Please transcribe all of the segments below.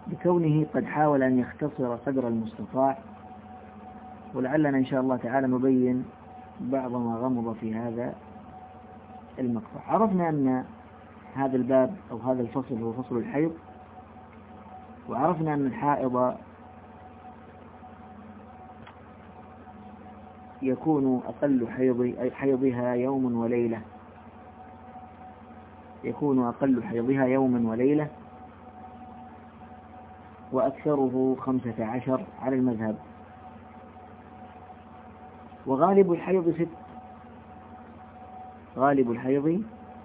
بكونه قد حاول أن يختصر قدر المستطاع، ولعلنا إن شاء الله تعالى نبين بعض ما غمض في هذا المقطع. عرفنا أن هذا الباب أو هذا الفصل هو فصل الحيض، وعرفنا أن الحائض يكون أقل حيضها يوم وليلة، يكون أقل حيضها يوما وليلة، وأكثره 15 على المذهب، وغالب الحيض غالب الحيض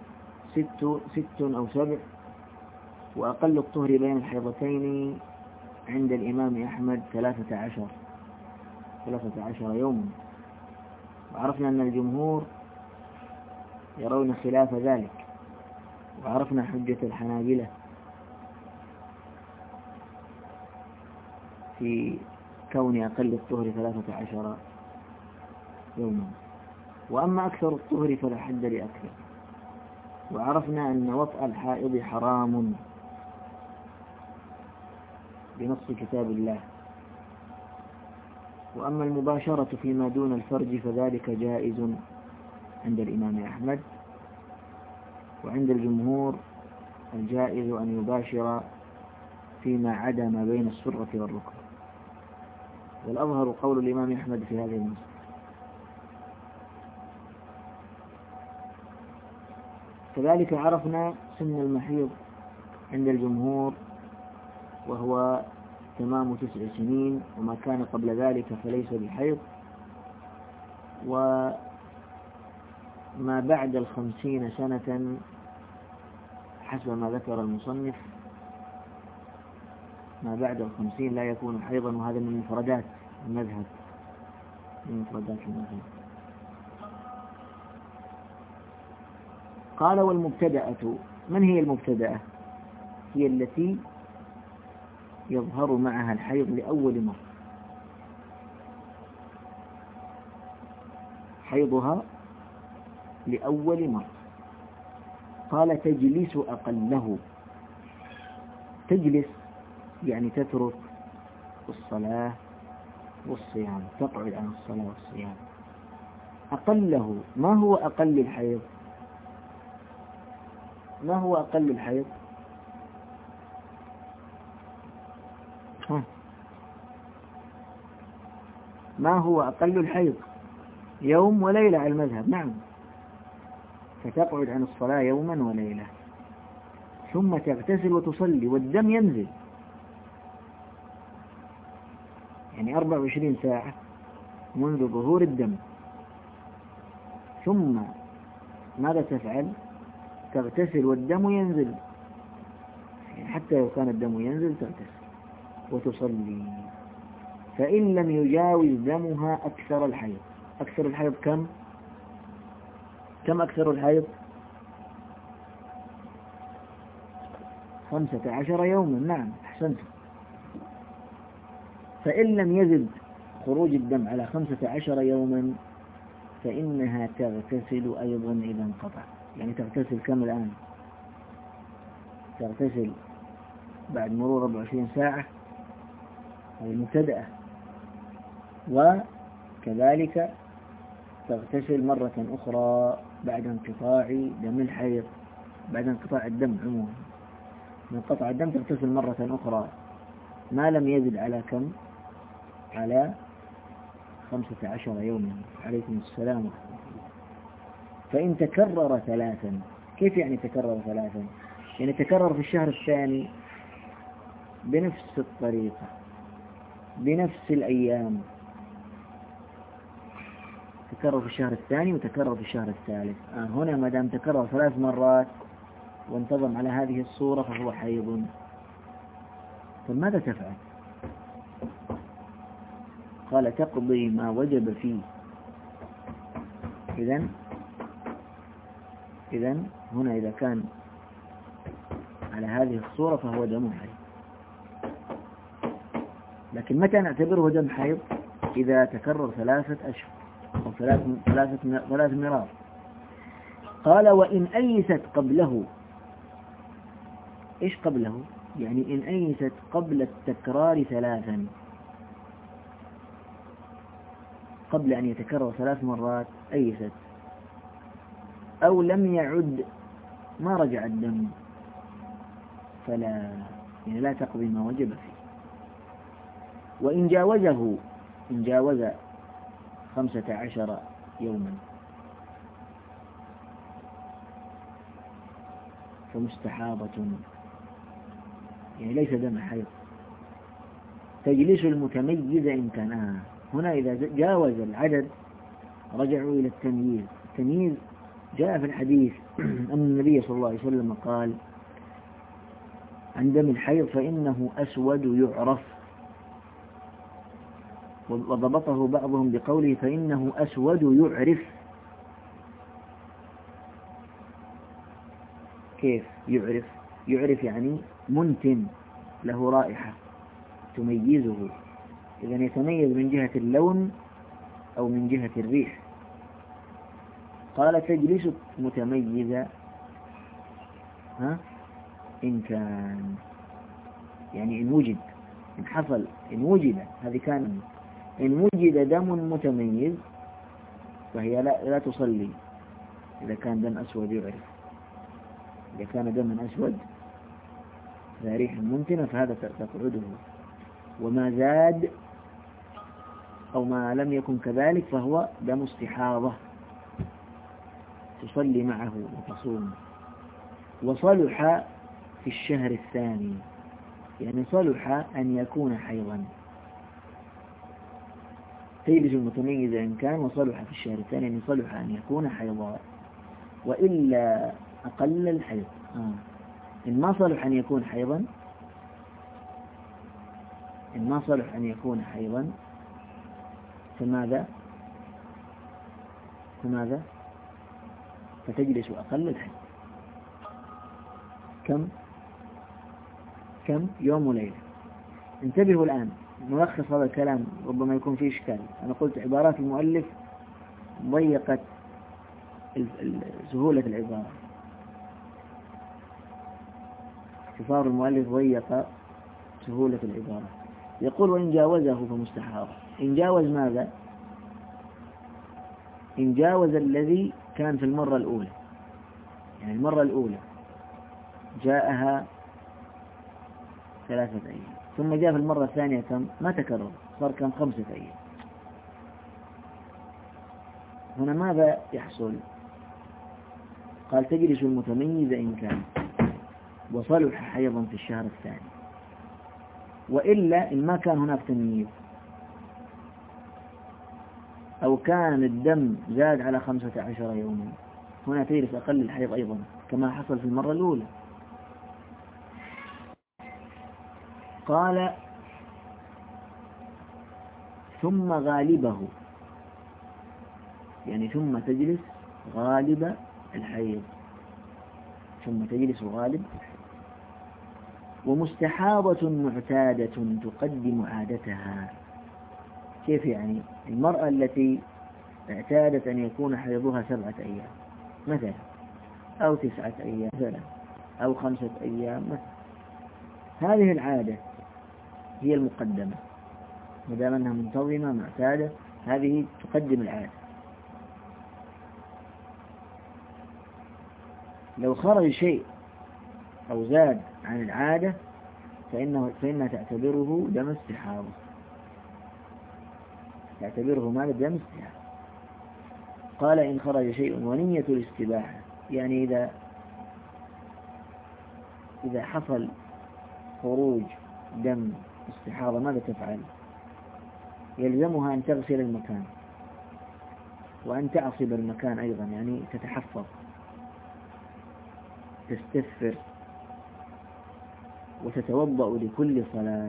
6 أو 7، وأقل الطهر بين الحيضتين عند الإمام أحمد 13 يوما. وعرفنا أن الجمهور يرون خلاف ذلك، وعرفنا حجة الحنابلة في كون أقل الطهر 13 يوما. وأما أكثر الطهر فلا حد لأكثر. وعرفنا أن وطأ الحائض حرام بنص كتاب الله، وأما المباشرة فيما دون الفرج فذلك جائز عند الإمام أحمد، وعند الجمهور الجائز أن يباشر فيما عدا ما بين السرة والركبة، والأظهر قول الإمام أحمد في هذه المسألة. كذلك عرفنا سن المحيض عند الجمهور، وهو تمام 9 سنين، وما كان قبل ذلك فليس بحيض، وما بعد 50 سنة حسب ما ذكر المصنف، ما بعد 50 لا يكون حيضا، وهذا من مفردات المذهب، قال والمبتدأة، من هي المبتدأة؟ هي التي يظهر معها الحيض لأول مرة، حيضها لأول مرة. قال تجلس أقله، تجلس يعني تترك الصلاة والصيام، تقعد عن الصلاة والصيام. أقله، ما هو أقل الحيض؟ ما هو أقل الحيض؟ ما هو أقل الحيض؟ يوم وليلة على المذهب، نعم. فتقعد عن الصلاة يوما وليلة، ثم تغتسل وتصلي والدم ينزل، يعني 24 ساعة منذ ظهور الدم. ثم ماذا تفعل؟ تغتسل والدم ينزل، يعني حتى لو كان الدم ينزل تغتسل وتصلي. فإن لم يجاوز دمها أكثر الحيض. أكثر الحيض كم أكثر الحيض؟ 15 يوما، نعم أحسنت. فإن لم يزد خروج الدم على 15 يوما فإنها تغتسل أيضا إذا انقطع. يعني تغتسل كم الآن؟ تغتسل بعد مرور 24 ساعة، هذه المبتدأة. وكذلك تغتسل مرة أخرى بعد انقطاع دم الحيض، بعد انقطاع الدم عموما. من قطع الدم تغتسل مرة أخرى ما لم يزد على كم؟ على 15 يوما. عليكم السلام. فإن تكرر 3، كيف يعني تكرر 3؟ يعني تكرر في الشهر الثاني بنفس الطريقة بنفس الأيام، تكرر في الشهر الثاني وتكرر في الشهر الثالث. هنا ما دام تكرر 3 مرات وانتظم على هذه الصورة فهو حيض. فماذا تفعل؟ قال تقضي ما وجب فيه. إذن هنا إذا كان على هذه الصورة فهو دم حيض. لكن متى نعتبره دم حيض؟ إذا تكرر 3 أشهر أو 3 مرات. قال وإن أيست قبله. إيش قبله؟ يعني إن أيست قبل التكرار ثلاثا، قبل أن يتكرر 3 مرات أيست، أو لم يعد ما رجع الدم فلا، يعني لا تقضي ما وجب فيه. وإن جاوزه، إن جاوز 15 يوما فمستحاضة، يعني ليس دم حيض، تجلس المتميز إن كان هنا إذا جاوز العدد رجعوا إلى التمييز. التمييز جاء في الحديث أن النبي صلى الله عليه وسلم قال عن دم الحيض فإنه أسود يعرف، وضبطه بعضهم بقوله فإنه أسود يعرف. كيف يعرف؟ يعرف يعني منتن له رائحة تميزه، إذن يتميز من جهة اللون أو من جهة الريح. قال تجلس متميزة إن كان، يعني إن وجد، إن حصل، إن وجد، هذه كان، إن وجد دم متميز فهي لا تصلي إذا كان دم أسود يعرف. إذا كان دما أسود ذا ريح منتنة فهذا تقعده، وما زاد أو ما لم يكن كذلك فهو دم استحاضة تصلي معه وتصوم. وصلح في الشهر الثاني، يعني صلح أن يكون حيضا، تجلس المتميزة إن كان، وصلح في الشهر الثاني يعني صلح أن يكون حيضا، وإلا أقل الحيض. إن ما صلح أن يكون حيضا، إن ما صلح أن يكون حيضا فماذا؟ فتجلس أقل الحيض. كم يوم وليلة. انتبهوا الآن، نلخص هذا الكلام ربما يكون فيه إشكال. أنا قلت عبارات المؤلف ضيقت سهولة العبارة، اختصار المؤلف ضيق سهولة العبارة. يقول وإن جاوزه فمستحاضة. إن جاوز ماذا؟ إن جاوز الذي كان في المرة الأولى، يعني المرة الأولى جاءها 3 أيام، ثم جاء في المرة الثانية كم؟ ما تكرر، صار كم؟ 5 أيام. هنا ماذا يحصل؟ قال تجلس المتميزة إن كان، وصلح حيضا في الشهر الثاني. وإلا إن ما كان هناك تمييز أو كان الدم زاد على 15 يوما، هنا تجلس أقل الحيض أيضا كما حصل في المرة الأولى. قال ثم غالبه، يعني ثم تجلس غالب الحيض، ثم تجلس غالب الحيض. ومستحاضة معتادة تقدم عادتها. كيف يعني؟ المرأة التي اعتادت أن يكون حيضها 7 أيام مثلا، أو 9 أيام مثلا، أو 5 أيام مثلا، هذه العادة هي المقدمة، ما دام أنها منتظمة معتادة هذه تقدم العادة. لو خرج شيء أو زاد عن العادة فإنها تعتبره دم استحاضة، تعتبره ماذا؟ دم استحاضة. قال إن خرج شيء ونية الاستباحة، يعني إذا حصل خروج دم استحاضة ماذا تفعل؟ يلزمها أن تغسل المكان وأن تعصب المكان أيضا، يعني تتحفظ، تستثفر، وتتوضأ لكل صلاة،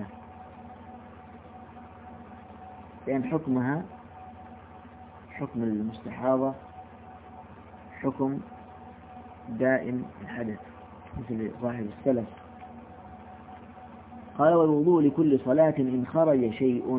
لأن حكمها حكم المستحاضة حكم دائم الحدث مثل صاحب السلف. قال والوضوء لكل صلاة إن خرج شيء،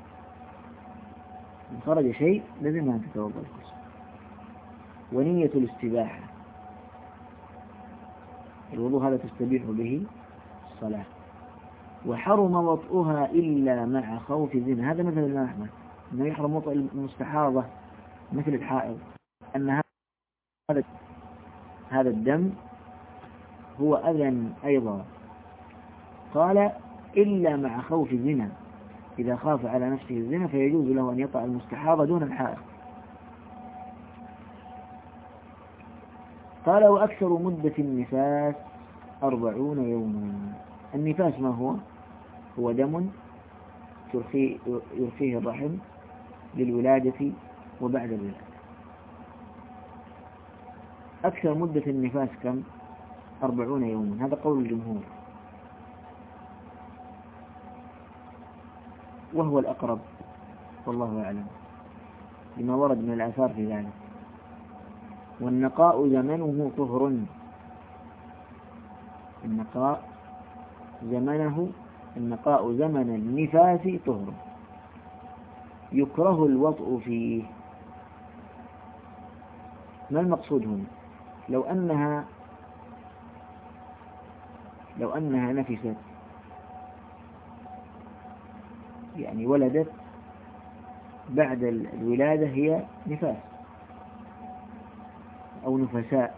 إن خرج شيء لازم أن تتوضأ لكل صلاة. ونية الاستباحة، الوضوء هذا تستبيح به الصلاة. وحرم وطئها إلا مع خوف زنا. هذا مثل الإمام أحمد أنه يحرم وطئ المستحاضة مثل الحائض، أن هذا الدم هو أذى أيضا. قال إلا مع خوف زنا، إذا خاف على نفسه الزنا فيجوز له أن يطأ المستحاضة دون الحائض. قال وأكثر مدة النفاس 40 يوما. النفاس ما هو؟ هو دم يرخيه الرحم للولادة وبعد الولادة. أكثر مدة النفاس كم؟ 40 يوما، هذا قول الجمهور وهو الأقرب والله أعلم لما ورد من الآثار في ذلك. والنقاء زمنه طهر. النقاء زمن النفاس طهر. يكره الوطء فيه. ما المقصود هنا؟ لو أنها نفست، يعني ولدت بعد الولادة هي نفاس أو نفساء،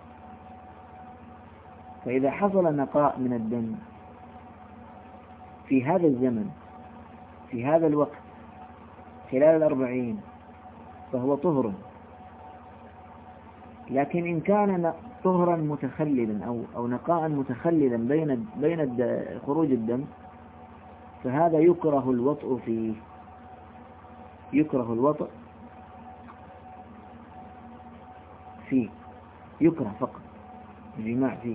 فإذا حصل نقاء من الدم في هذا الزمن في هذا الوقت خلال 40 فهو طهر. لكن إن كان طهرا متخللا أو نقاء متخللا بين خروج الدم فهذا يكره الوطء فيه. يكره الوطء فيه، يكره فقط الجماع فيه.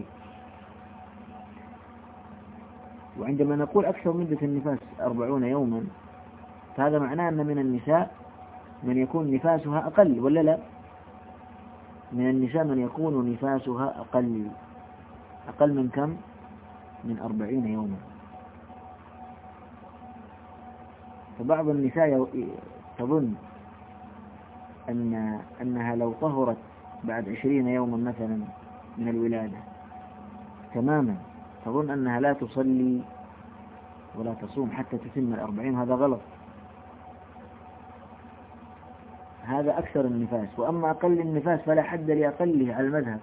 وعندما نقول أكثر مدة النفاس 40 يوما فهذا معناه أن من النساء من يكون نفاسها أقل، ولا لا؟ من النساء من يكون نفاسها أقل من كم؟ من 40 يوما. فبعض النساء تظن أنها لو طهرت بعد 20 يوما مثلا من الولادة تماما تظن أنها لا تصلي ولا تصوم حتى تتم 40. هذا غلط. هذا أكثر النفاس. وأما أقل النفاس فلا حد لأقله على المذهب،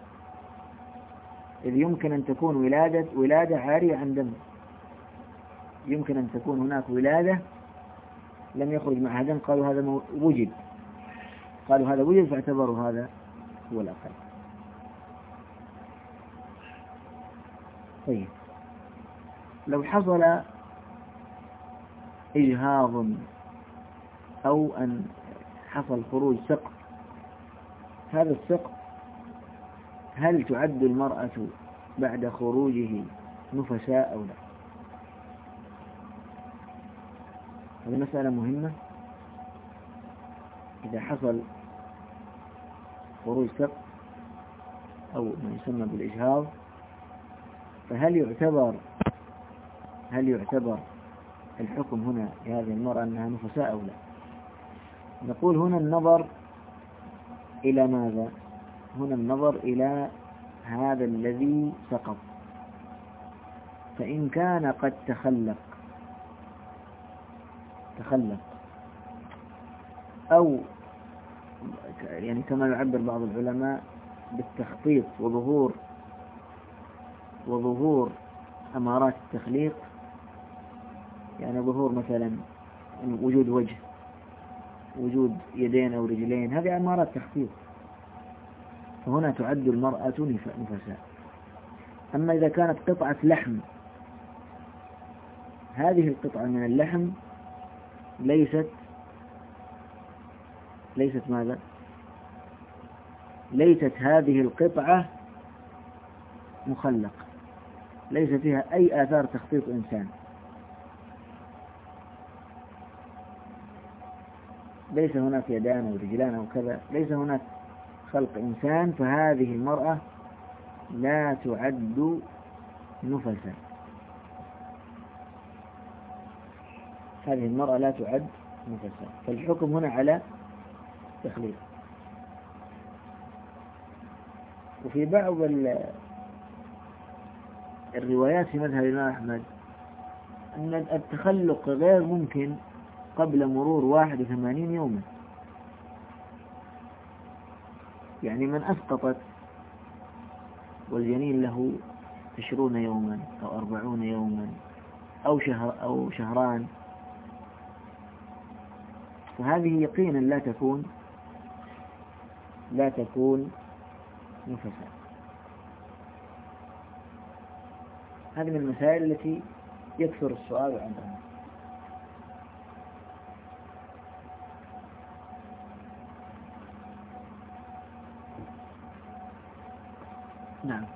إذ يمكن أن تكون ولادة عارية عن دم. يمكن أن تكون هناك ولادة لم يخرج معها دم، قالوا هذا وجد فاعتبروا هذا هو الأقل. طيب لو حصل إجهاض أو أن حصل خروج سقط، هذا السقط هل تعد المرأة بعد خروجه نفساء أو لا؟ هذه مسألة مهمة. إذا حصل خروج سقط أو ما يسمى بالإجهاض فهل يعتبر الحكم هنا لهذه المرأة أنها نفساء أو لا؟ نقول هنا النظر إلى ماذا؟ هنا النظر إلى هذا الذي سقط. فإن كان قد تخلق أو يعني كما يعبر بعض العلماء بالتخطيط وظهور أمارات التخليق، يعني ظهور مثلا وجود وجه، وجود يدين أو رجلين، هذه أمارات تخطيط، فهنا تعد المرأة نفساء. أما إذا كانت قطعة لحم، هذه القطعة من اللحم ليست ماذا؟ ليست هذه القطعة مخلق، ليس فيها أي آثار تخطيط إنسان، ليس هناك يدان أو رجلان أو كذا، ليس هناك خلق إنسان، فهذه المرأة لا تعد نفسا. هذه المرأة لا تعد نفسا. فالحكم هنا على تخليق. وفي بعض الروايات في مذهب الإمام أحمد أن التخلق غير ممكن قبل مرور 81 يوما. يعني من أسقطت والجنين له 20 يوما أو 40 يوما أو شهر أو شهران، فهذه يقينا لا تكون نفساء. هذه من المسائل التي يكثر السؤال عنها. نعم.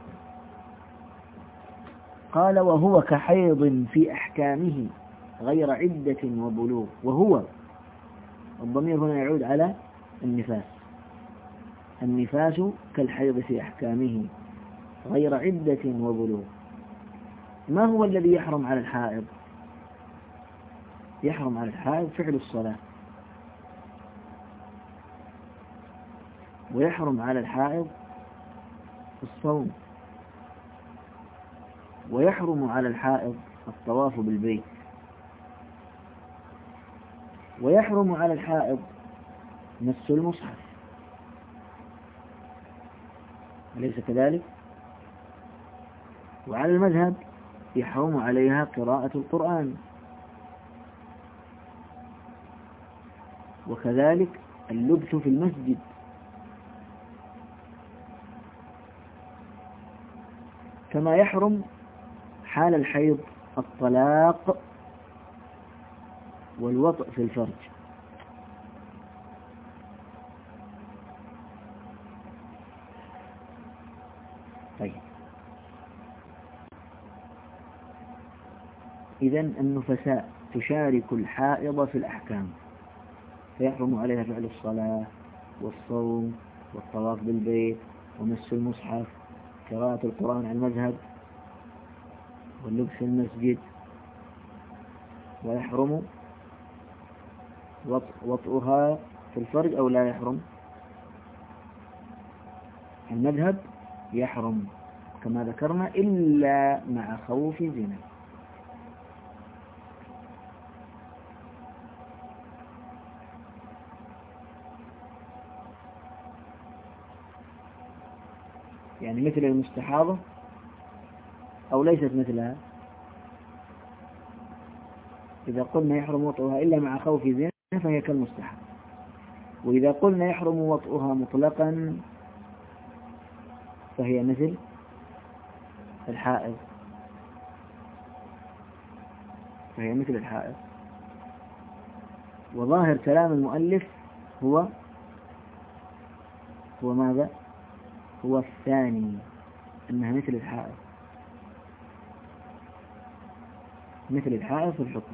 قال وهو كحيض في أحكامه غير عدة وبلوغ. وهو الضمير هنا يعود على النفاس. النفاس كالحيض في أحكامه غير عدة وبلوغ. ما هو الذي يحرم على الحائض؟ يحرم على الحائض فعل الصلاة، ويحرم على الحائض الصوم، ويحرم على الحائض الطواف بالبيت، ويحرم على الحائض مس المصحف، أليس كذلك؟ وعلى المذهب يحرم عليها قراءة القرآن، وكذلك اللبث في المسجد، كما يحرم حال الحيض الطلاق والوطء في الفرج. طيب، إذن النفساء تشارك الحائض في الأحكام، فيحرم عليها فعل الصلاة والصوم والطواف بالبيت ومس المصحف، قراءة القرآن على المذهب، واللبس في المسجد، ويحرم وطئها في الفرج أو لا يحرم. المذهب يحرم كما ذكرنا إلا مع خوف زنا. يعني مثل المستحاضة أو ليست مثلها. إذا قلنا يحرم وطئها إلا مع خوف زنا فهي كالمستحاضة، وإذا قلنا يحرم وطئها مطلقا فهي مثل الحائض. وظاهر كلام المؤلف هو ماذا؟ هو الثاني، أنها مثل الحائض في الحكم.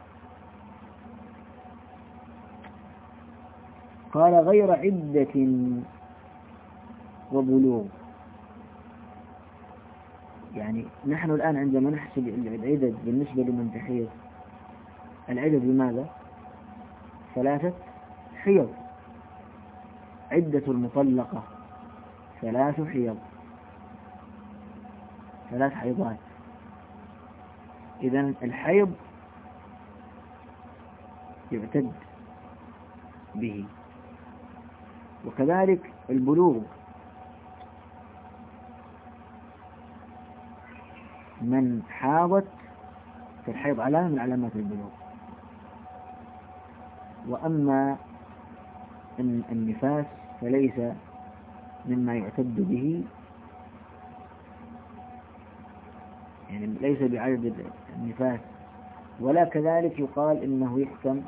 قال غير عدة وبلوغ. يعني نحن الآن عندما نحسب العدد بالنسبة لمن تحيض، العدد بماذا؟ 3 حيض. عدة المطلقة 3 حيض، 3 حيضات. إذن الحيض يعتد به، وكذلك البلوغ. من حاضت في الحيض علامة من علامات البلوغ. وأما النفاس فليس مما يعتد به، يعني ليس بعدد النفاس، ولا كذلك يقال إنه يحكم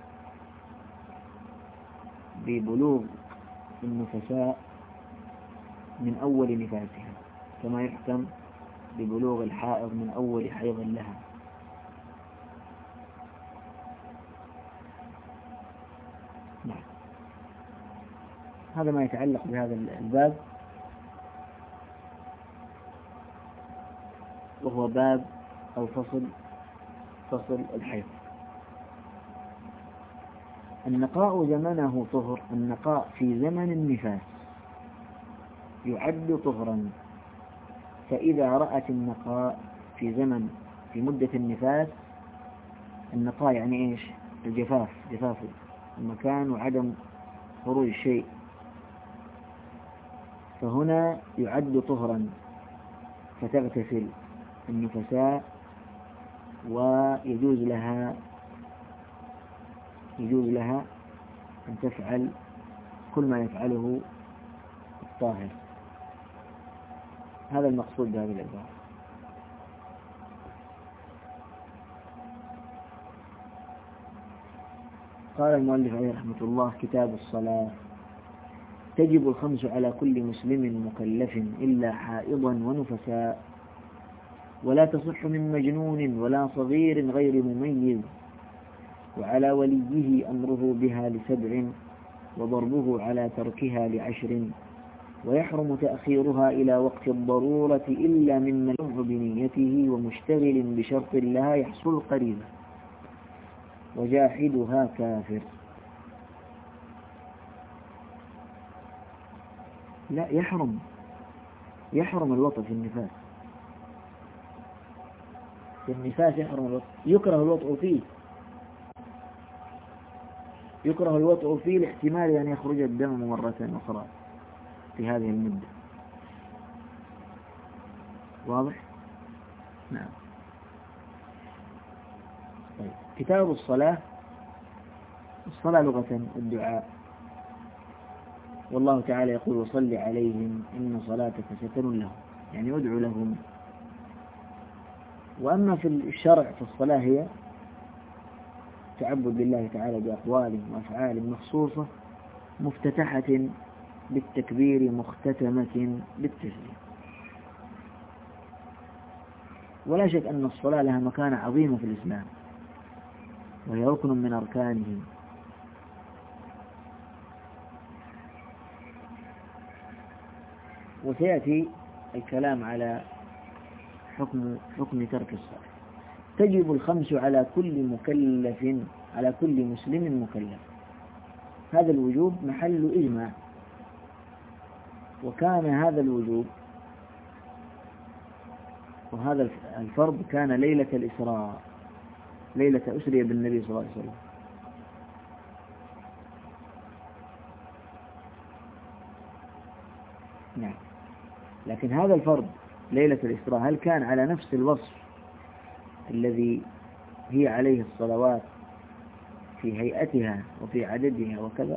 ببلوغ النفساء من أول نفاسها كما يحكم ببلوغ الحائض من أول حيض لها. نعم. هذا ما يتعلق بهذا الباب، وهو باب أو فصل الحيض. النقاء زمنه طهر. النقاء في زمن النفاس يعد طهرا، فإذا رأت النقاء في زمن في مدة النفاس، النقاء يعني إيش؟ الجفاف، جفاف المكان وعدم خروج شيء، فهنا يعد طهرا، فتغتسل النفساء ويجوز لها أن تفعل كل ما يفعله الطاهر. هذا المقصود بهذه العبارة. قال المؤلف عليه رحمة الله: كتاب الصلاة. تجب الخمس على كل مسلم مكلف إلا حائضا ونفساء، ولا تصح من مجنون ولا صغير غير مميز، وعلى وليه أمره بها ل7، وضربه على تركها ل10، ويحرم تأخيرها إلى وقت الضرورة إلا ممن يمع بنيته ومشتغل بشرط لها يحصل قريبا، وجاحدها كافر. لا، يحرم الوطء في النفاس. في النفاس يحرم الوطء، يكره الوطء فيه لاحتمال أن يخرج الدم مرة أخرى في هذه المدة. واضح؟ نعم. طيب. كتاب الصلاة. الصلاة لغة الدعاء، والله تعالى يقول: وصل عليهم إن صلاتك سكن لهم، يعني ادعو لهم. وأما في الشرع فالصلاة هي تعبد لله تعالى بأقوال وأفعال مخصوصة، مفتتحة بالتكبير مختتمة بالتسليم. ولا شك أن الصلاة لها مكانة عظيمة في الإسلام، وهي ركن من أركانه. وسيأتي الكلام على حكم ترك الصلاة. تجب الخمس على كل مسلم مكلف. هذا الوجوب محل إجماع، وكان هذا الوجوب وهذا الفرض كان ليلة الإسراء، ليلة أسري بالنبي صلى الله عليه وسلم. نعم. لكن هذا الفرض ليلة الإسراء هل كان على نفس الوصف الذي هي عليه الصلوات في هيئتها وفي عددها وكذا؟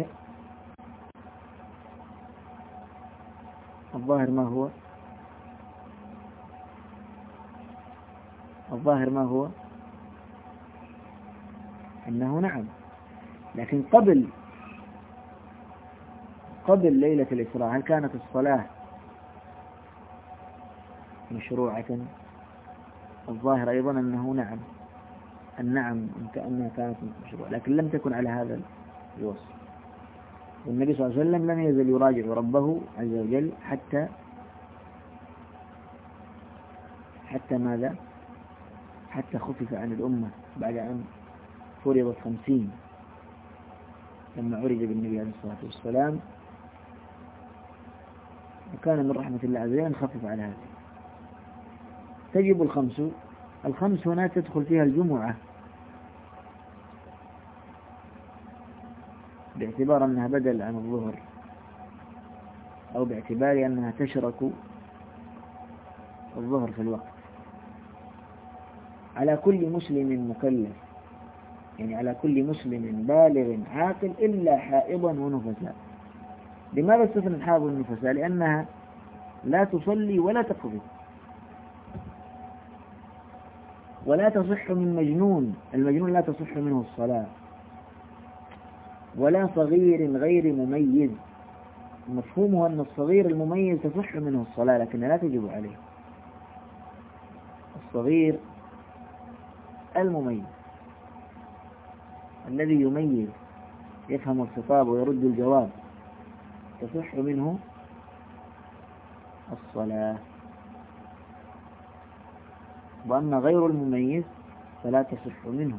الظاهر ما هو أنه نعم. لكن قبل ليلة الإسراء هل كانت الصلاة مشروعة؟ الظاهر أيضا أنه نعم، كأنها كانت مشروعة، لكن لم تكن على هذا الوصف. والنبي صلى الله عليه وسلم لم يزل يراجع ربه عز وجل حتى ماذا؟ حتى خفف عن الأمة بعد أن فرضت 50، لما عرج بالنبي عليه الصلاة والسلام، وكان من رحمة الله عز وجل أن خفف على هذا. تجب الخمس هنا تدخل فيها الجمعة، باعتبار أنها بدل عن الظهر، أو باعتبار أنها تشرك الظهر في الوقت. على كل مسلم مكلف، يعني على كل مسلم بالغ عاقل إلا حائضا ونفساء. لماذا استثنى الحائض والنفساء؟ لأنها لا تصلي ولا تقضي، ولا تصح من مجنون، المجنون لا تصح منه الصلاة، ولا صغير غير مميز. مفهومه أن الصغير المميز تصح منه الصلاة لكن لا تجب عليه. الصغير المميز الذي يميز، يفهم الخطاب ويرد الجواب، تصح منه الصلاة. وأما غير المميز فلا تصح منه.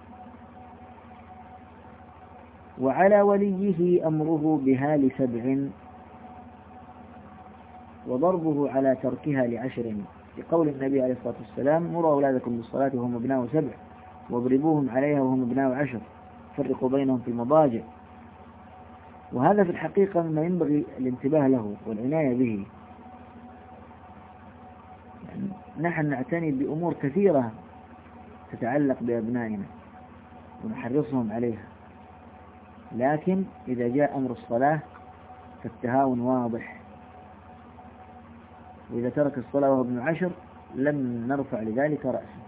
وعلى وليه أمره بها ل7، وضربه على تركها ل10. لقول النبي عليه الصلاة والسلام: مروا أولادكم بالصلاة وهم أبناء 7 واضربوهم عليها وهم أبناء 10 فرقوا بينهم في المضاجع. وهذا في الحقيقة مما ينبغي الانتباه له والعناية به. يعني نحن نعتني بأمور كثيرة تتعلق بأبنائنا ونحرصهم عليها، لكن إذا جاء أمر الصلاة فالتهاون واضح، وإذا ترك الصلاة وهو ابن 10 لم نرفع لذلك رأسا،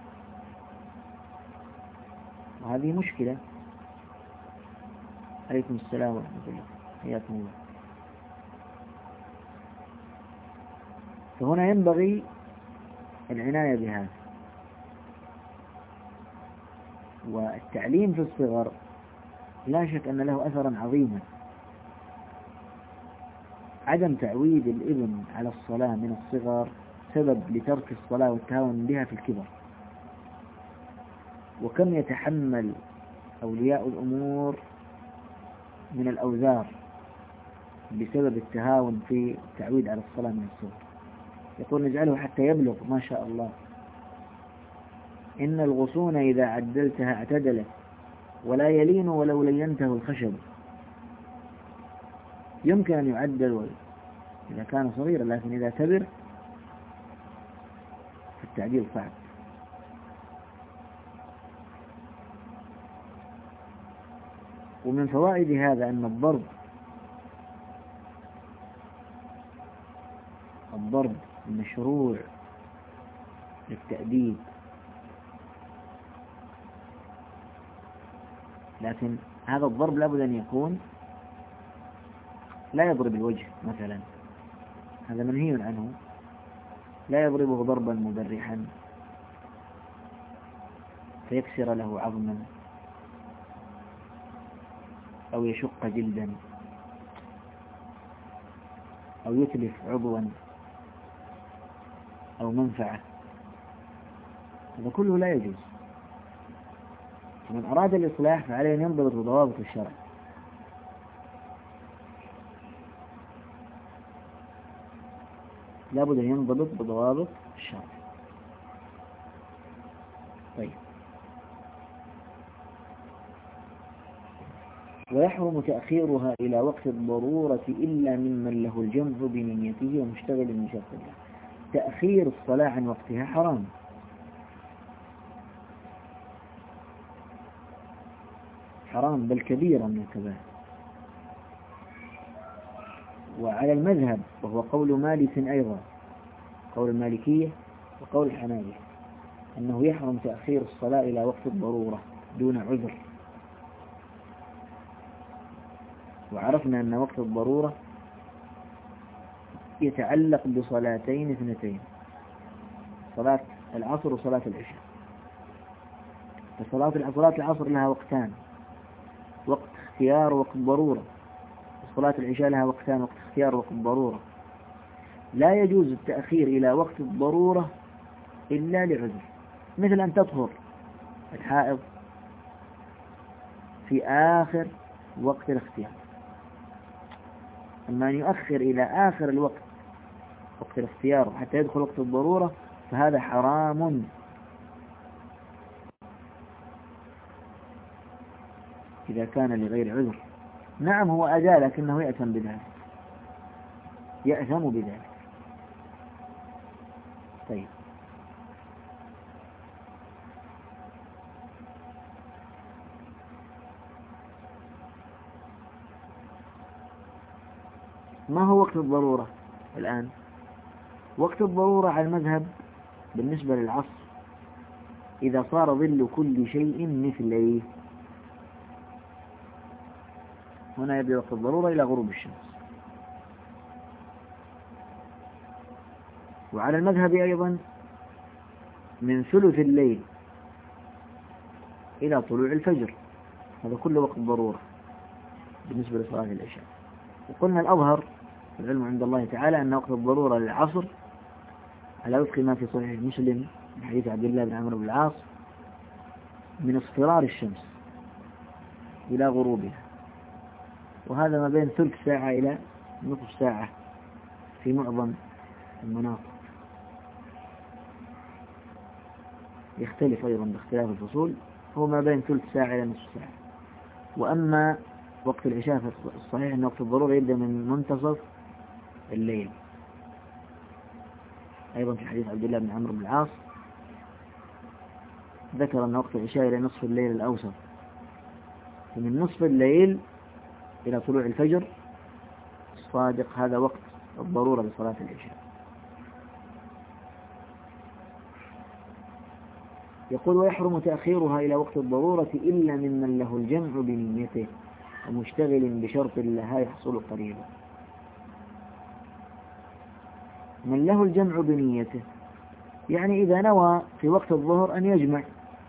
وهذه مشكلة. عليكم السلام ورحمة الله، حياكم الله. فهنا ينبغي العناية بهذا. والتعليم في الصغر لا شك أن له أثرا عظيما. عدم تعويد الابن على الصلاة من الصغر سبب لترك الصلاة والتهاون بها في الكبر. وكم يتحمل أولياء الأمور من الأوزار بسبب التهاون في التعويد على الصلاة من الصغر. يقول: نجعله حتى يبلغ ما شاء الله. إن الغصون إذا عدلتها اعتدلت، ولا يلين ولو لينته الخشب. يمكن أن يعدل إذا كان صغيرا، لكن إذا كبر فالتعديل صعب. ومن فوائد هذا أن الضرب مشروع للتأديب، لكن هذا الضرب لابد أن يكون لا يضرب الوجه مثلا، هذا منهي عنه. لا يضربه ضربا مبرحا فيكسر له عظما أو يشق جلدا أو يتلف عضوا أو منفعة، هذا كله لا يجوز. فمن أراد الإصلاح فعليه أن ينضبط بضوابط الشرع. لابد أن ينضبط بضوابط الشرع. طيب. ويحرم تأخيرها إلى وقت الضرورة إلا ممن له الجمع بنيته ومشتغل بشرط الله. تأخير الصلاة عن وقتها حرام، حرام بل كبيرا من الكبائر. وعلى المذهب، وهو قول مالك أيضا، قول المالكية وقول الحنابلة، أنه يحرم تأخير الصلاة إلى وقت الضرورة دون عذر. وعرفنا أن وقت الضرورة يتعلق بصلاتين اثنتين: صلاة العصر وصلاة العشاء. فصلاة العصر لها وقتان: وقت اختيار ووقت ضرورة. وصلاة العشاء لها وقتان: وقت اختيار ووقت ضرورة. لا يجوز التأخير إلى وقت الضرورة إلا لعذر، مثل أن تطهر الحائض في آخر وقت الاختيار. أما أن يؤخر إلى آخر الوقت، وقت الاختيار، حتى يدخل وقت الضرورة، فهذا حرام إذا كان لغير عذر. نعم هو أداء، لكنه يأثم بذلك. طيب. ما هو وقت الضرورة الآن؟ وقت الضرورة على المذهب بالنسبة للعصر إذا صار ظل كل شيء مثليه. هنا يبدأ وقت الضرورة إلى غروب الشمس. وعلى المذهب أيضا من ثلث الليل إلى طلوع الفجر، هذا كله وقت ضرورة بالنسبة لصلاة العشاء. وقلنا الأظهر العلم عند الله تعالى أن وقت الضرورة للعصر على وفق ما في صحيح مسلم من حديث عبد الله بن عمرو بن العاص من اصفرار الشمس إلى غروبها، وهذا ما بين ثلث ساعة إلى نصف ساعة في معظم المناطق. يختلف أيضا باختلاف الفصول، هو ما بين ثلث ساعة إلى نصف ساعة. وأما وقت العشاء فالصحيح أن وقت الضرورة يبدأ من منتصف الليل. أيضا في حديث عبد الله بن عمرو بن العاص ذكر أن وقت العشاء إلى نصف الليل الأوسط، ومن نصف الليل إلى طلوع الفجر الصادق هذا وقت الضرورة لصلاة العشاء. يقول: ويحرم تأخيرها إلى وقت الضرورة إلا ممن له الجمع بنيته ومشتغل بشرط لها يحصل قريبا. من له الجمع بنيته يعني إذا نوى في وقت الظهر أن يجمع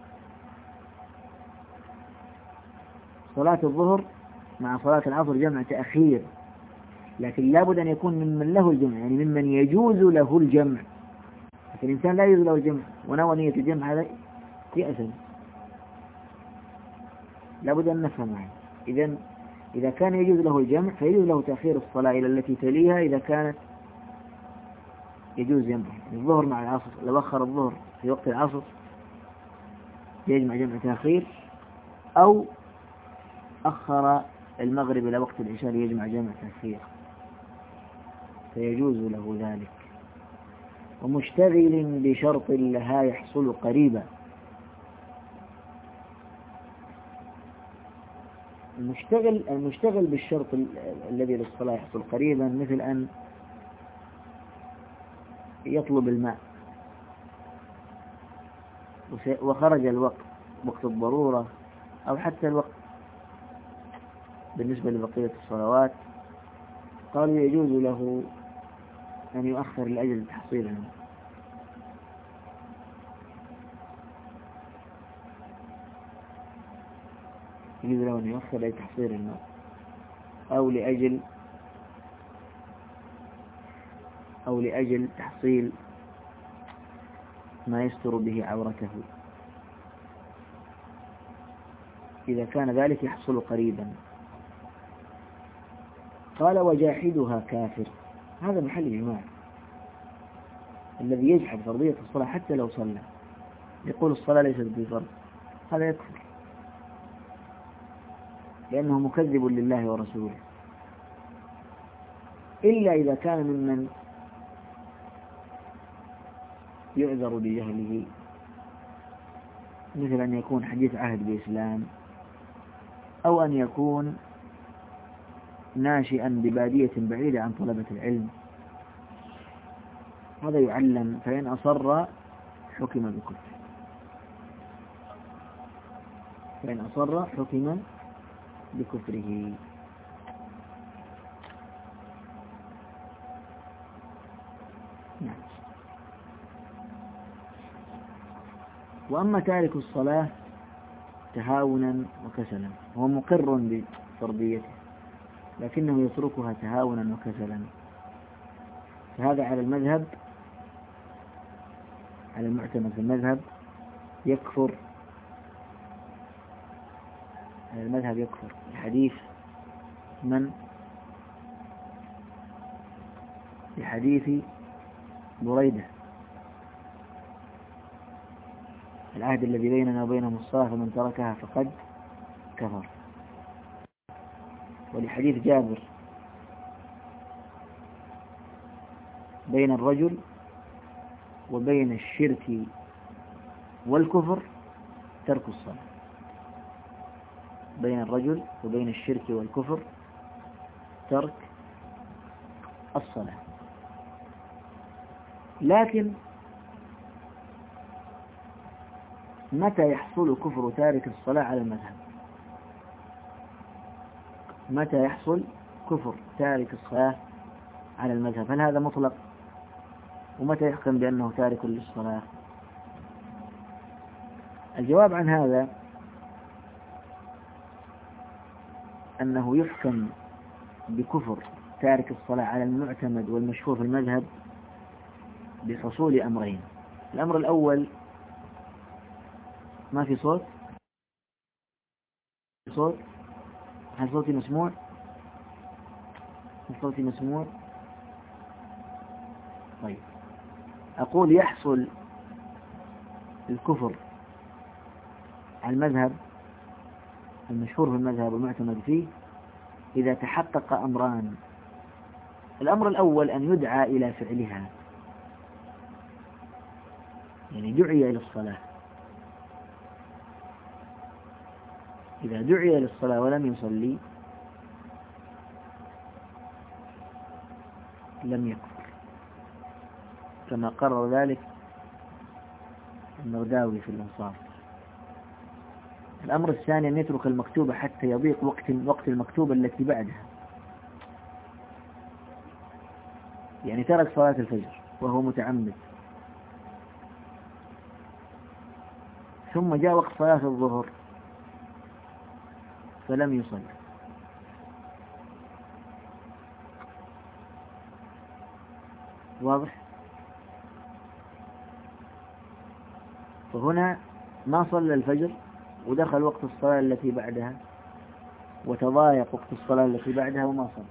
صلاة الظهر مع صلاة العصر جمع تأخير، لكن لابد أن يكون ممن له الجمع، يعني ممن يجوز له الجمع. لكن الإنسان لا يجوز له الجمع ونوى نية الجمع هذا يأثم. لابد أن نفهم معه. إذا كان يجوز له الجمع فيجوز له تأخير الصلاة إلى التي تليها إذا كانت يجوز جمع الظهر مع العصر. لو أخر الظهر في وقت العصر يجمع جمع تأخير، أو أخر المغرب إلى وقت العشاء ليجمع جمع تأخير فيجوز له ذلك. ومشتغل بشرط لها يحصل قريبا. المشتغل بالشرط الذي للصلاة يحصل قريبا مثل أن يطلب الماء وخرج الوقت وقت الضرورة، أو حتى الوقت بالنسبة لبقية الصلوات، قالوا يجوز له أن يؤخر لأجل تحصيل الماء. يجوز له أن يؤخر لأجل تحصيل الماء أو لأجل تحصيل ما يستر به عورته. إذا كان ذلك يحصل قريبا. قال: وجاحدها كافر. هذا محل إجماع. الذي يجحد فرضية الصلاة حتى لو صلى يقول الصلاة ليست بفرض، هذا يكفر، لأنه مكذب لله ورسوله، إلا إذا كان ممن يعذر بجهله، مثل أن يكون حديث عهد بإسلام، أو أن يكون ناشئا ببادية بعيدة عن طلبة العلم، هذا يعلم، فإن أصر حكم بكفره. نعم. وأما تارك الصلاة تهاونا وكسلا، هو مقر بفرضيته لكنه يتركها تهاونا وكسلا، فهذا على المذهب، على المعتمد في المذهب يكفر. على المذهب يكفر الحديث بحديث بريدة: العهد الذي بيننا وبينهم الصلاة فمن تركها فقد كفر. ولحديث جابر: بين الرجل وبين الشرك والكفر ترك الصلاة. بين الرجل وبين الشرك والكفر ترك الصلاة. لكن متى يحصل كفر تارك الصلاة على المذهب؟ متى يحصل كفر تارك الصلاة على المذهب؟ هل هذا مطلق؟ ومتى يحكم بأنه تارك للصلاة؟ الجواب عن هذا أنه يحكم بكفر تارك الصلاة على المعتمد والمشهور في المذهب بحصول أمرين. الأمر الأول: ما في صوت؟ هل صوتي مسموع؟ طيب، أقول يحصل الكفر على المذهب المشهور في المذهب والمعتمد فيه إذا تحقق أمران. الأمر الأول أن يدعى إلى فعلها، يعني دعي إلى الصلاة. إذا دعي إلى الصلاة ولم يصلي لم يكفر، كما قرر ذلك المرداوي في الإنصاف. الأمر الثاني أن يترك المكتوبة حتى يضيق وقت المكتوبة التي بعدها، يعني ترك صلاة الفجر وهو متعمد، ثم جاء وقت صلاة الظهر فلم يصلي، واضح؟ فهنا ما صلى الفجر ودخل وقت الصلاة التي بعدها وتضايق وقت الصلاة التي بعدها وما صلى.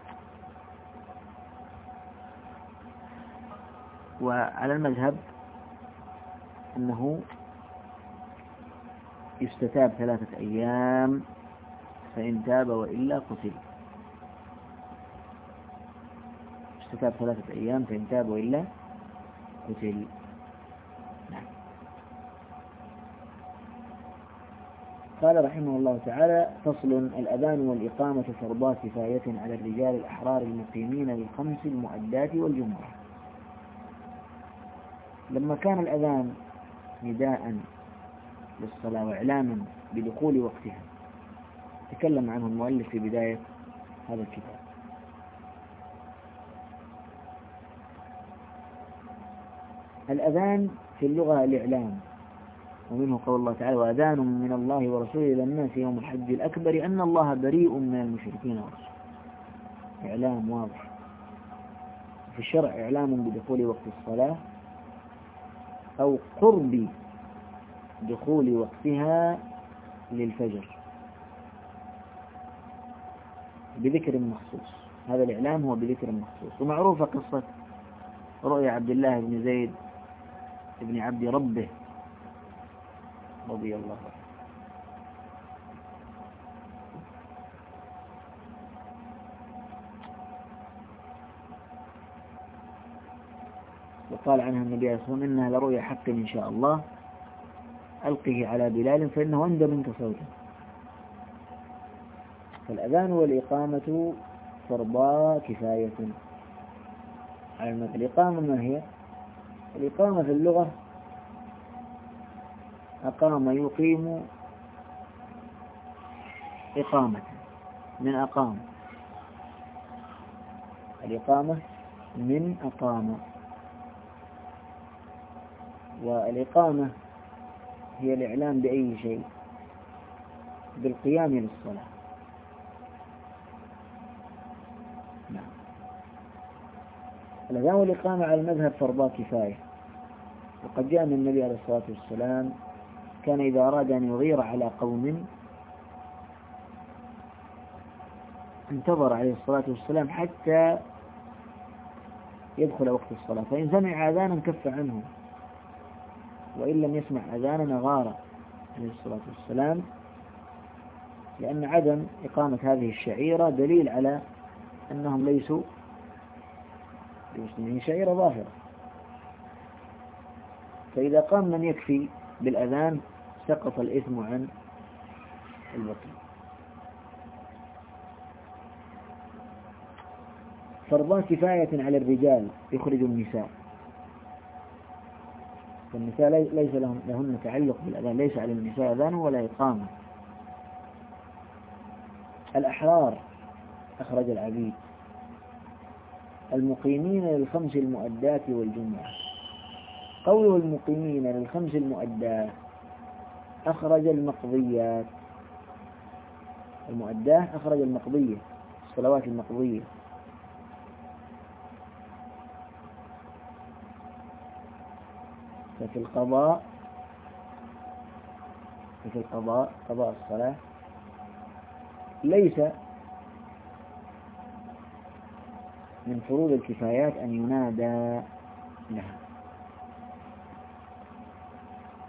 وعلى المذهب أنه يستتاب 3 أيام، فإن تاب وإلا قتل. يستتاب 3 أيام فإن تاب وإلا قتل. نعم. قال رحمه الله تعالى: فصل: الأذان والإقامة فرضا كفاية على الرجال الأحرار المقيمين للخمس المؤدات والجمعة. لما كان الأذان نداء للصلاة وإعلاما بدخول وقتها تكلم عنه المؤلف في بداية هذا الكتاب. الأذان في اللغة الإعلام، ومنه قول الله تعالى: وأذان من الله ورسوله إلى الناس يوم الحج الأكبر أن الله بريء من المشركين ورسوله. إعلام واضح. في الشرع إعلام بدخول وقت الصلاة أو قرب دخول وقتها للفجر بذكر مخصوص. هذا الإعلام هو بذكر مخصوص. ومعروفة قصة رؤيا عبد الله بن زيد بن عبد ربه رضي الله عنه. وقال عنها النبي صلى الله عليه وسلم: إنها لرؤيا حق إن شاء الله، ألقه على بلال فإنه أندى منك صوتا. فالأذان والإقامة فرضا كفاية على المذهب. الإقامة ما هي؟ الإقامة في اللغة أقام يقيم إقامة، من أقام. الإقامة من أقام. والإقامة هي الإعلام بأي شيء، بالقيام للصلاة. نعم. الأذان والإقامة على المذهب فرضا كفاية. وقد جاء من النبي عليه الصلاة والسلام كان إذا أراد أن يغير على قوم انتظر عليه الصلاة والسلام حتى يدخل وقت الصلاة، فإن سمع أذانا كف عنه، وإن لم يسمع أذانا غار عليه الصلاة والسلام، لأن عدم إقامة هذه الشعيرة دليل على أنهم ليسوا بمسلمين، شعيرة ظاهرة. فإذا قام من يكفي بالأذان سقط الإثم عن البقي. فرضا كفاية على الرجال يخرج النساء، والنساء ليس لهن تعلق بالأذان، ليس على النساء أذان ولا إقامة. الأحرار أخرج العبيد المقيمين للخمس المؤدات والجمعة. قوله المقيمين للخمس المؤدات أخرج المقضيات. المؤدات أخرج المقضية، الصلوات المقضية. ففي القضاء قضاء الصلاة ليس من فروض الكفايات أن ينادى لها،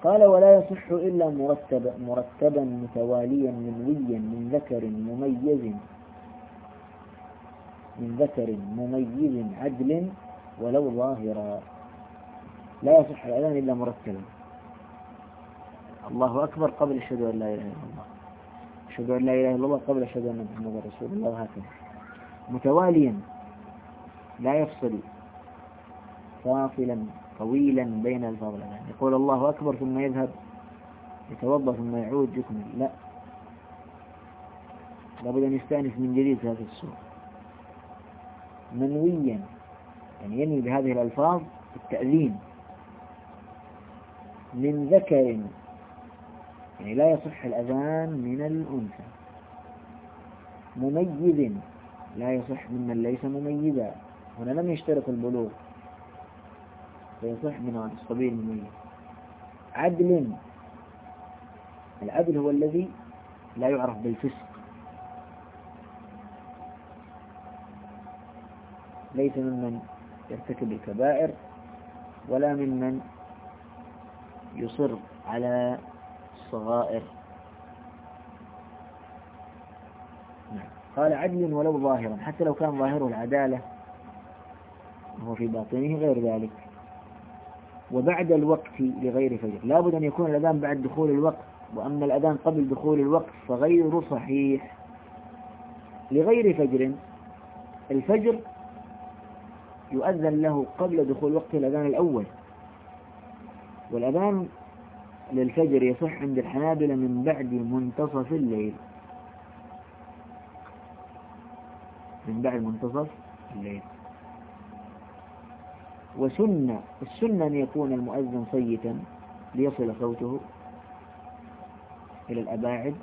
قال ولا يصح إلا مرتبا متواليا منويا من ذكر مميز عدل ولو ظاهرا. لا يصح الأذان إلا مرتبا. الله أكبر قبل أشهد أن لا إله إلا الله، أشهد أن لا إله إلا الله قبل أشهد أن محمدا رسول الله، وهكذا متواليا لا يفصل فاصلا طويلا بين الفاظ الأذان، يقول الله أكبر ثم يذهب يتوضأ ثم يعود يكمل، لا، لابد أن يستأنف من جديد في هذه الصورة. منويا يعني ينوي بهذه الألفاظ التأذين. من ذكر يعني لا يصح الأذان من الأنثى. مميز لا يصح ممن ليس مميزا، هنا لم يشترط البلوغ فيصح من الصبي المميز. عدل، العدل هو الذي لا يعرف بالفسق، ليس ممن يرتكب الكبائر ولا ممن يصر على الصغائر. قال عدل ولو ظاهرا، حتى لو كان ظاهره العدالة وهو في باطنه غير ذلك. وبعد الوقت لغير فجر، لابد أن يكون الأذان بعد دخول الوقت، وأما الأذان قبل دخول الوقت فغير صحيح. لغير فجر، الفجر يؤذن له قبل دخول وقت الأذان الأول، والأذان للفجر يصح عند الحنابلة من بعد منتصف الليل، من بعد منتصف الليل. السنة أن يكون المؤذن صيتا ليصل صوته إلى الأباعد،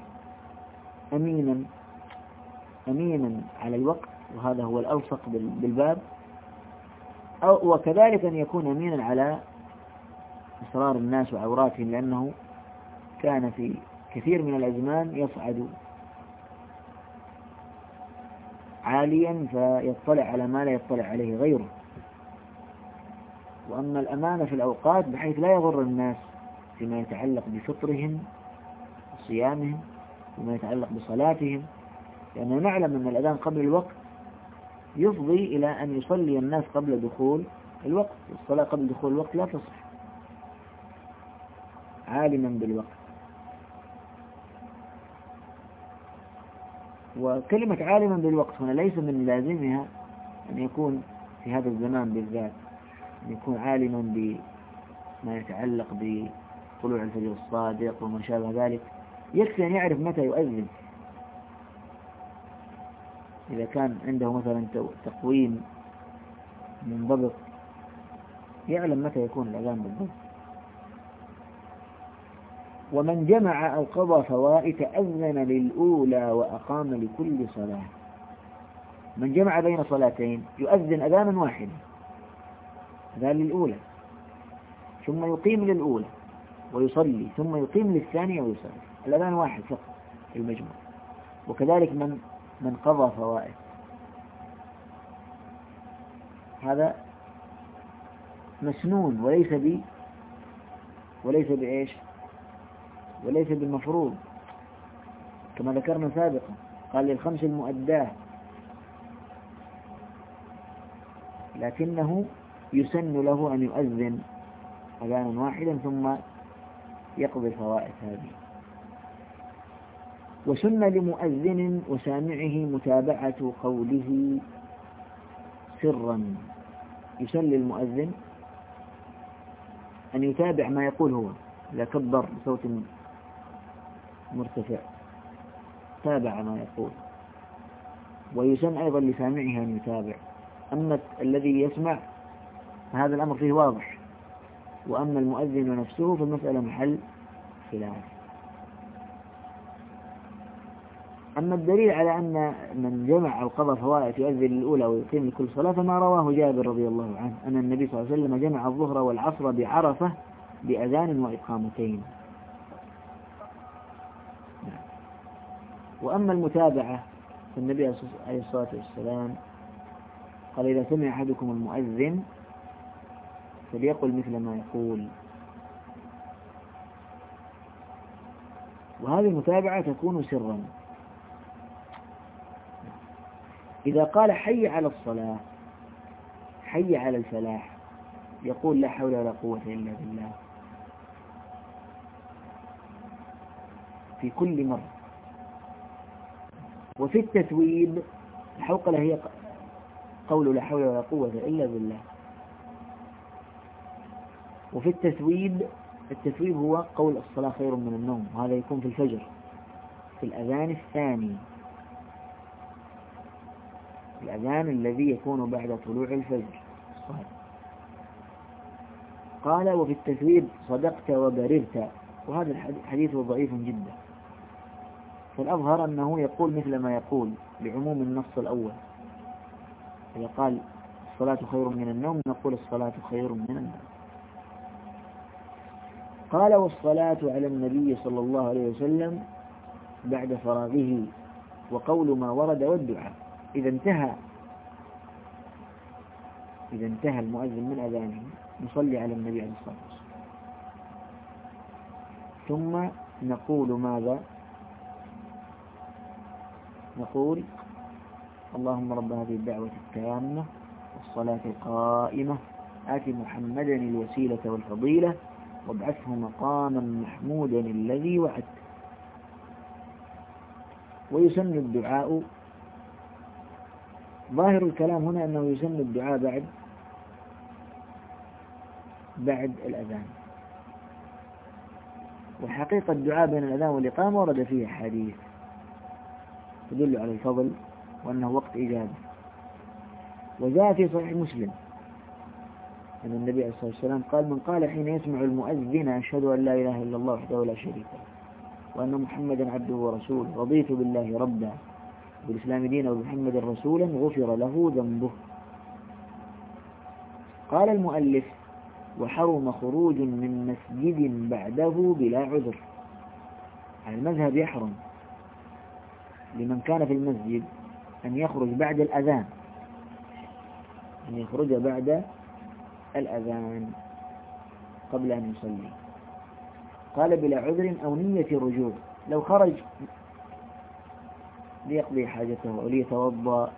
أمينا على الوقت، وهذا هو الألصق بالباب، وكذلك أن يكون أمينا على أسرار الناس وعوراتهم، لأنه كان في كثير من الأزمان يصعد عاليا فيطلع على ما لا يطلع عليه غيره. وأما الأمانة في الأوقات بحيث لا يضر الناس فيما يتعلق بفطرهم وصيامهم وما يتعلق بصلاتهم، لأننا نعلم أن الأذان قبل الوقت يفضي إلى أن يصلي الناس قبل دخول الوقت، الصلاة قبل دخول الوقت لا تصح. عالما بالوقت. وكلمة عالما بالوقت هنا ليس من لازمها أن يكون في هذا الزمان بالذات أن يكون عالما بما يتعلق بطلوع الفجر الصادق وما شابه ذلك، يكفي أن يعرف متى يؤذن. إذا كان عنده مثلا تقويم منضبط يعلم متى يكون الأذان بالضبط. ومن جمع أو قضى فوائت أذن للأولى وأقام لكل صلاة. من جمع بين صلاتين يؤذن أذانا واحدا، أذان للأولى ثم يقيم للأولى ويصلي ثم يقيم للثانية ويصلي، الأذان واحد فقط في المجموع. وكذلك من قضى فوائت، هذا مسنون وليس بإيش، وليس بالمفروض، كما ذكرنا سابقا قال للخمس المؤداه، لكنه يسن له أن يؤذن أذانا واحدا ثم يقضي الفوائت هذه. وسن لمؤذن وسامعه متابعة قوله سرا، يسن للمؤذن أن يتابع ما يقول هو، إذا كبر بصوت مرتفع تابع ما يقول، ويسن أيضا لسامعه أن يتابع. أما الذي يسمع هذا الأمر فيه واضح، وأما المؤذن نفسه فالمسألة محل خلاف. أما الدليل على أن من جمع أو قضى فوائت يؤذن للأولى ويقيم لكل صلاة فما رواه جابر رضي الله عنه أن النبي صلى الله عليه وسلم جمع الظهر والعصر بعرفة بأذان وإقامتين. وأما المتابعة فالنبي عليه الصلاة والسلام قال إذا سمع أحدكم المؤذن فليقل مثل ما يقول، وهذه المتابعة تكون سرا. إذا قال حي على الصلاة، حي على الفلاح، يقول لا حول ولا قوة إلا بالله في كل مرة. وفي التثويب، الحوقلة هي قول لا حول ولا قوة إلا بالله. وفي التثويب، التثويب هو قول الصلاة خير من النوم، وهذا يكون في الفجر في الأذان الثاني، الأذان الذي يكون بعد طلوع الفجر. قال وفي التثويب صدقت وبررت، وهذا الحديث ضعيف جدا، فالأظهر أنه يقول مثل ما يقول لعموم النص الأول. إذا قال الصلاة خير من النوم نقول الصلاة خير من النوم. قال والصلاة على النبي صلى الله عليه وسلم بعد فراغه، وقول ما ورد والدعاء. إذا انتهى المؤذن من أذانه نصلي على النبي عليه الصلاة والسلام، ثم نقول ماذا؟ نقول اللهم رب هذه الدعوة التامة والصلاة القائمة آت محمدا الوسيلة والفضيلة وابعثه مقاما محمودا الذي وعدته. ويسن الدعاء، ظاهر الكلام هنا أنه يسن الدعاء بعد الأذان، والحقيقة الدعاء بين الأذان والإقامة ورد فيه حديث تدل على الفضل وأنه وقت إجابة. وجاء في صحيح مسلم أن النبي عليه الصلاة والسلام قال من قال حين يسمع المؤذن أشهد أن لا إله إلا الله وحده لا شريك له وأن محمدا عبده ورسوله رضيت بالله ربا بالإسلام دينا وبمحمد رسولا غفر له ذنبه. قال المؤلف وحرم خروج من مسجد بعده بلا عذر. على المذهب يحرم لمن كان في المسجد أن يخرج بعد الأذان، أن يخرج بعد الأذان قبل أن يصلي. قال بلا عذر أو نية رجوع، لو خرج ليقضي حاجته أو ليتوضأ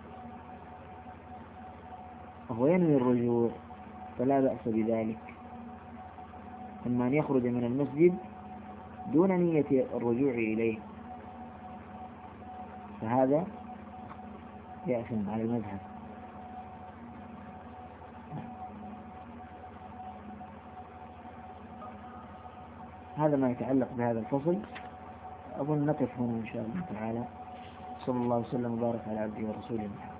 وهو ينوي الرجوع فلا بأس بذلك. أما أن يخرج من المسجد دون نية الرجوع إليه فهذا يأثم على المذهب. هذا ما يتعلق بهذا الفصل. أظن نقف هنا إن شاء الله تعالى. صلى الله وسلم وبارك على عبده ورسوله محمد.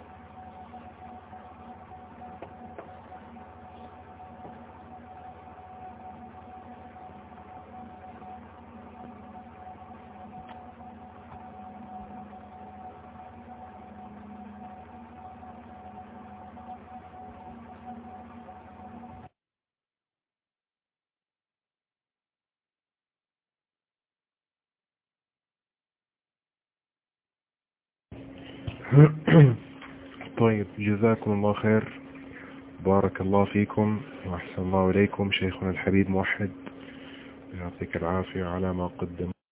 طيب، جزاكم الله خير، بارك الله فيكم وأحسن الله إليكم. شيخنا الحبيب موحد يعطيك العافية على ما قدم.